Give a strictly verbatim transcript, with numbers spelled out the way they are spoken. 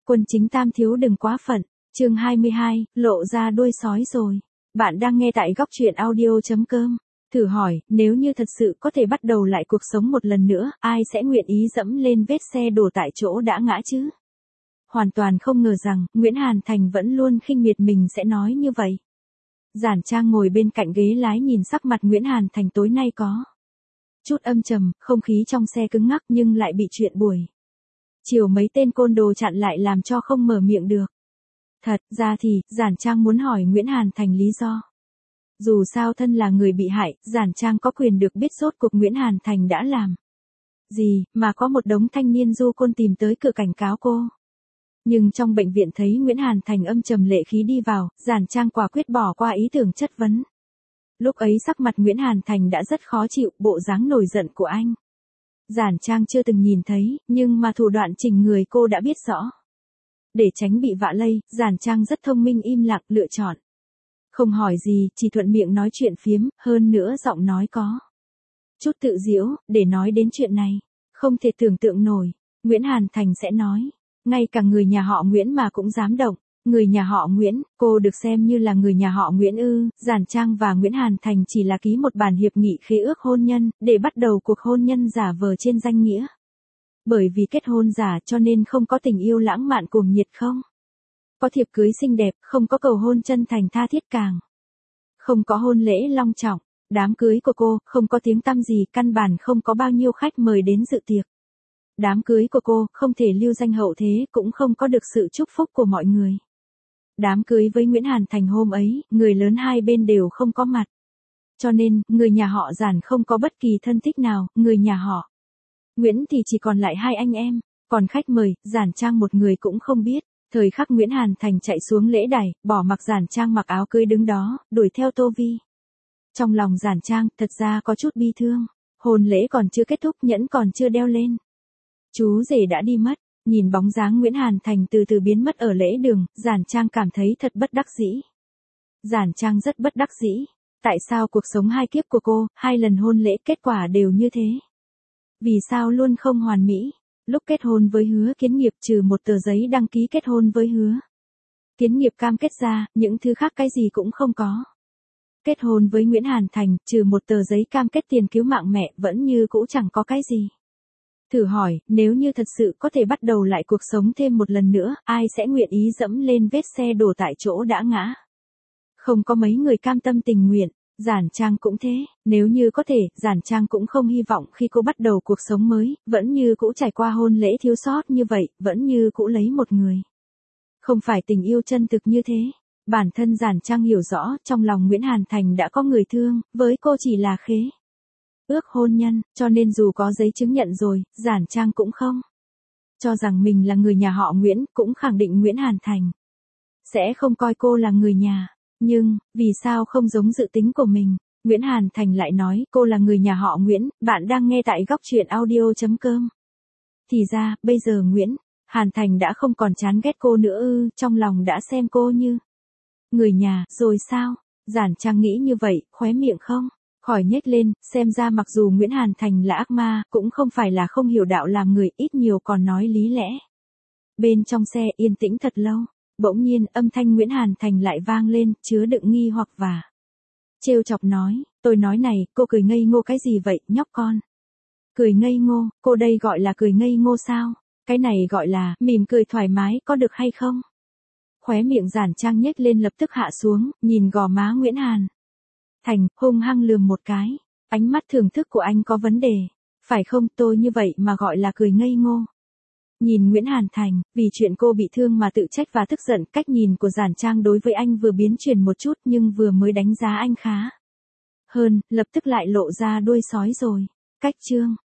Quân chính tam thiếu đừng quá phận. Chương hai mươi hai, lộ ra đuôi sói rồi. Bạn đang nghe tại góc truyện audio chấm com. Thử hỏi, nếu như thật sự có thể bắt đầu lại cuộc sống một lần nữa, ai sẽ nguyện ý dẫm lên vết xe đổ tại chỗ đã ngã chứ? Hoàn toàn không ngờ rằng, Nguyễn Hàn Thành vẫn luôn khinh miệt mình sẽ nói như vậy. Giản Trang ngồi bên cạnh ghế lái nhìn sắc mặt Nguyễn Hàn Thành tối nay có chút âm trầm, không khí trong xe cứng ngắc nhưng lại bị chuyện buổi chiều mấy tên côn đồ chặn lại làm cho không mở miệng được. Thật ra thì, Giản Trang muốn hỏi Nguyễn Hàn Thành lý do. Dù sao thân là người bị hại, Giản Trang có quyền được biết rốt cuộc Nguyễn Hàn Thành đã làm gì, mà có một đống thanh niên du côn tìm tới cửa cảnh cáo cô. Nhưng trong bệnh viện thấy Nguyễn Hàn Thành âm trầm lệ khí đi vào, Giản Trang quả quyết bỏ qua ý tưởng chất vấn. Lúc ấy sắc mặt Nguyễn Hàn Thành đã rất khó chịu, bộ dáng nổi giận của anh. Giản Trang chưa từng nhìn thấy, nhưng mà thủ đoạn chỉnh người cô đã biết rõ. Để tránh bị vạ lây, Giản Trang rất thông minh im lặng lựa chọn. Không hỏi gì, chỉ thuận miệng nói chuyện phiếm, hơn nữa giọng nói có chút tự giễu, để nói đến chuyện này. Không thể tưởng tượng nổi, Nguyễn Hàn Thành sẽ nói. Ngay cả người nhà họ Nguyễn mà cũng dám động. Người nhà họ Nguyễn, cô được xem như là người nhà họ Nguyễn ư? Giản Trang và Nguyễn Hàn Thành chỉ là ký một bản hiệp nghị khế ước hôn nhân, để bắt đầu cuộc hôn nhân giả vờ trên danh nghĩa. Bởi vì kết hôn giả cho nên không có tình yêu lãng mạn cuồng nhiệt không? Có thiệp cưới xinh đẹp, không có cầu hôn chân thành tha thiết càng. Không có hôn lễ long trọng, đám cưới của cô, không có tiếng tăm gì, căn bản không có bao nhiêu khách mời đến dự tiệc. Đám cưới của cô, không thể lưu danh hậu thế, cũng không có được sự chúc phúc của mọi người. Đám cưới với Nguyễn Hàn Thành hôm ấy, người lớn hai bên đều không có mặt. Cho nên, người nhà họ Giản không có bất kỳ thân thích nào, người nhà họ Nguyễn thì chỉ còn lại hai anh em, còn khách mời, Giản Trang một người cũng không biết. Thời khắc Nguyễn Hàn Thành chạy xuống lễ đài, bỏ mặc Giản Trang mặc áo cưới đứng đó, đuổi theo Tô Vi. Trong lòng Giản Trang, thật ra có chút bi thương. Hôn lễ còn chưa kết thúc, nhẫn còn chưa đeo lên. Chú rể đã đi mất. Nhìn bóng dáng Nguyễn Hàn Thành từ từ biến mất ở lễ đường, Giản Trang cảm thấy thật bất đắc dĩ. Giản Trang rất bất đắc dĩ. Tại sao cuộc sống hai kiếp của cô, hai lần hôn lễ kết quả đều như thế? Vì sao luôn không hoàn mỹ? Lúc kết hôn với Hứa Kiến Nghiệp trừ một tờ giấy đăng ký kết hôn với Hứa Kiến Nghiệp cam kết ra, những thứ khác cái gì cũng không có. Kết hôn với Nguyễn Hàn Thành, trừ một tờ giấy cam kết tiền cứu mạng mẹ, vẫn như cũ chẳng có cái gì. Thử hỏi, nếu như thật sự có thể bắt đầu lại cuộc sống thêm một lần nữa, ai sẽ nguyện ý dẫm lên vết xe đổ tại chỗ đã ngã? Không có mấy người cam tâm tình nguyện. Giản Trang cũng thế, nếu như có thể, Giản Trang cũng không hy vọng khi cô bắt đầu cuộc sống mới, vẫn như cũ trải qua hôn lễ thiếu sót như vậy, vẫn như cũ lấy một người. Không phải tình yêu chân thực như thế. Bản thân Giản Trang hiểu rõ, trong lòng Nguyễn Hàn Thành đã có người thương, với cô chỉ là khế ước hôn nhân, cho nên dù có giấy chứng nhận rồi, Giản Trang cũng không cho rằng mình là người nhà họ Nguyễn, cũng khẳng định Nguyễn Hàn Thành sẽ không coi cô là người nhà. Nhưng, vì sao không giống dự tính của mình? Nguyễn Hàn Thành lại nói, cô là người nhà họ Nguyễn, bạn đang nghe tại góc truyện audio chấm com. Thì ra, bây giờ Nguyễn Hàn Thành đã không còn chán ghét cô nữa ư, trong lòng đã xem cô như người nhà, rồi sao? Giản Trang nghĩ như vậy, khóe miệng không khỏi nhếch lên, xem ra mặc dù Nguyễn Hàn Thành là ác ma, cũng không phải là không hiểu đạo làm người, ít nhiều còn nói lý lẽ. Bên trong xe yên tĩnh thật lâu. Bỗng nhiên, âm thanh Nguyễn Hàn Thành lại vang lên, chứa đựng nghi hoặc và trêu chọc nói, tôi nói này, cô cười ngây ngô cái gì vậy, nhóc con? Cười ngây ngô, cô đây gọi là cười ngây ngô sao? Cái này gọi là, mỉm cười thoải mái, có được hay không? Khóe miệng Giản Trang nhếch lên lập tức hạ xuống, nhìn gò má Nguyễn Hàn Thành, hung hăng lườm một cái. Ánh mắt thưởng thức của anh có vấn đề. Phải không, tôi như vậy mà gọi là cười ngây ngô. Nhìn Nguyễn Hàn Thành, vì chuyện cô bị thương mà tự trách và tức giận, cách nhìn của Giản Trang đối với anh vừa biến chuyển một chút nhưng vừa mới đánh giá anh khá hơn, lập tức lại lộ ra đuôi sói rồi. Cách chương